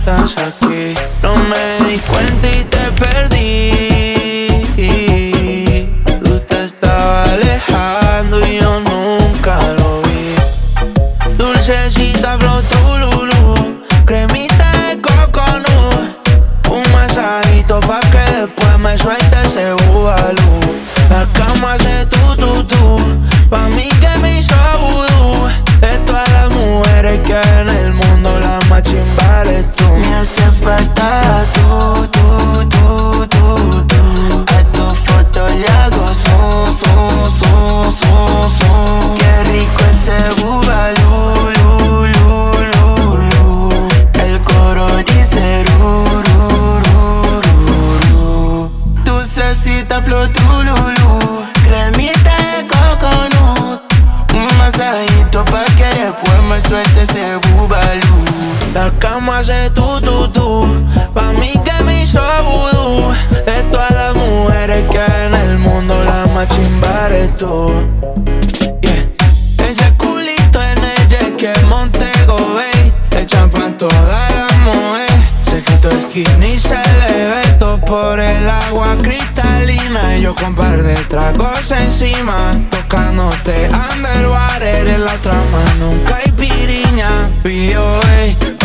estás aquí. No me di cuenta y te perdí. Tú te estabas alejando y yo nunca lo vi. Dulcecita flow tu lulu, cremita de coconut, un masajito pa' que después me suelte ese bubalú. La cama hace tu, pa' mí que me hizo vudú. De todas las mujeres que hay en el mundo, la más chimba eres tú. Me hace falta tú. A tu foto le hago son. Qué rico ese bubalú, el coro dice ru. Dulcecita flow tu lulu, cremita de coconut, un masajito pa' que después me suelte ese bubalú. La cama hace tu, pa' mí que me hizo vudú. De todas las mujeres que hay en el mundo, la más chimba eres tú. Yeah. Ese culito en el que Montego Bay, el champán toda la mujer. Se quitó el skinny y se le ve todo por el agua cristalina. Y yo con par de tragos encima, tocándote underwater. En la otra mano nunca hay piriña. Pío,